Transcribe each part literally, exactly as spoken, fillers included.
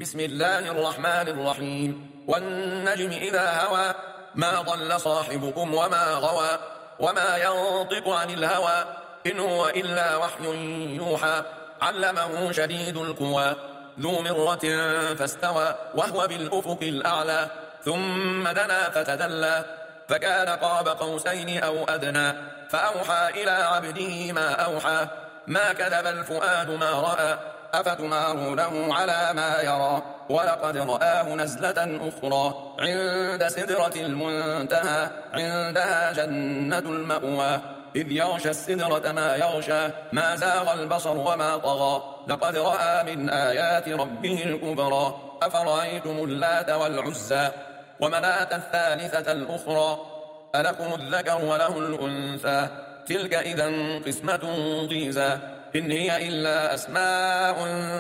بسم الله الرحمن الرحيم والنجم إذا هوى ما ضل صاحبكم وما غوى وما ينطق عن الهوى إن هو إلا وحي يوحى علمه شديد القوى ذو مرة فاستوى وهو بالأفق الأعلى ثم دنا فتدلى فكان قاب قوسين أو أدنى فأوحى إلى عبده ما أوحى ما كذب الفؤاد ما رأى أفتمارونه على ما يرى ولقد رآه نزلة أخرى عند سدرة المنتهى عندها جنة المأوى إذ يغشى السدرة ما يغشى ما زاغ البصر وما طغى لقد رأى من آيات ربه الكبرى أفرأيتم اللات والعزى ومناة الثالثة الأخرى ألكم الذكر وله الأنثى تلك إذا قسمة ضيزى إن هي إلا أسماء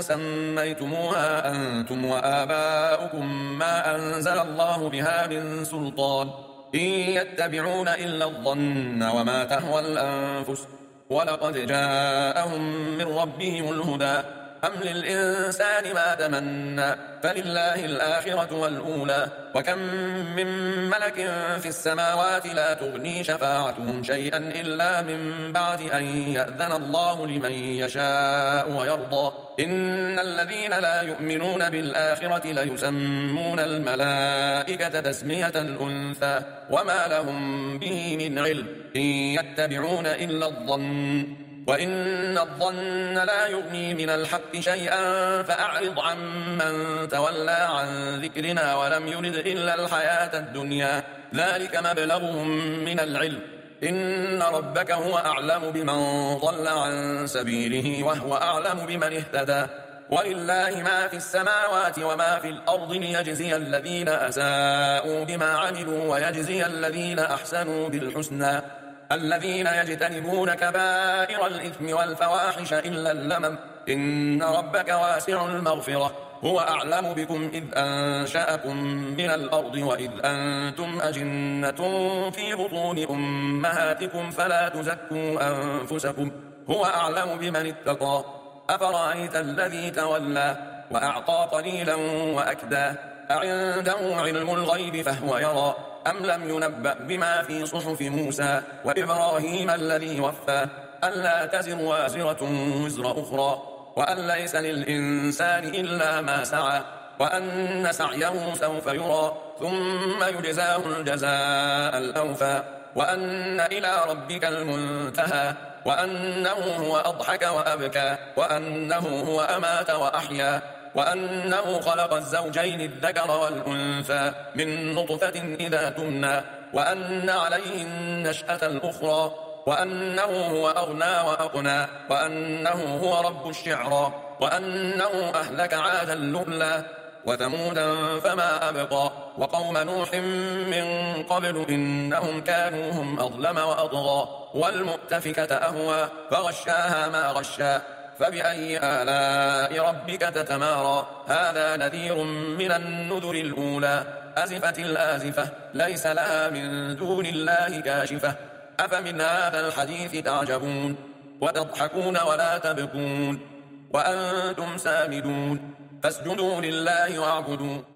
سميتموها أنتم وآباؤكم ما أنزل الله بها من سلطان إن يتبعون إلا الظن وما تهوى الأنفس ولقد جاءهم من ربهم الهدى أم للإنسان ما تمنى فلله الآخرة والأولى وكم من ملك في السماوات لا تغني شفاعتهم شيئا إلا من بعد أن يأذن الله لمن يشاء ويرضى إن الذين لا يؤمنون بالآخرة ليسمون الملائكة تسمية الأنثى وما لهم به من علم إن يتبعون إلا الظن وإن الظن لا يغني من الحق شيئا فأعرض عن من تولى عن ذكرنا ولم يرد إلا الحياة الدنيا ذلك مبلغهم من العلم إن ربك هو أعلم بمن ضل عن سبيله وهو أعلم بمن اهتدى ولله ما في السماوات وما في الأرض ليجزي الذين أساءوا بما عملوا ويجزي الذين أحسنوا بالحسنى الذين يجتنبون كبائر الإثم والفواحش إلا اللمم إن ربك واسع المغفرة هو أعلم بكم إذ أنشأكم من الأرض وإذ أنتم أجنة في بطون أمهاتكم فلا تزكوا أنفسكم هو أعلم بمن اتقى أفرأيت الذي تولى وأعطى قليلا وأكدى أعنده علم الغيب فهو يرى أم لم ينبأ بما في صحف موسى وإبراهيم الذي وفى ألا تزر وازرة وزر أخرى وأن ليس للإنسان إلا ما سعى وأن سعيه سوف يرى ثم يجزاه الجزاء الأوفى وأن إلى ربك المنتهى وأنه هو أضحك وأبكى وأنه هو أمات وأحيا وأنه خلق الزوجين الذكر والأنثى من نطفة إذا تمنى وأن عليه النشأة الأخرى وأنه هو أغنى وأقنى وأنه هو رب الشعرى وأنه أهلك عادا الأولى وثمودا فما أبقى وقوم نوح من قبل إنهم كانوا هم أظلم وأطغى والمؤتفكة أهوى فغشاها ما غشا فبأي آلاء ربك تتمارى هذا نذير من النذر الأولى أزفت الآزفة ليس لها من دون الله كاشفة أفمن هذا الحديث تعجبون وتضحكون ولا تبكون وأنتم سامدون فاسجدوا لله واعبدوا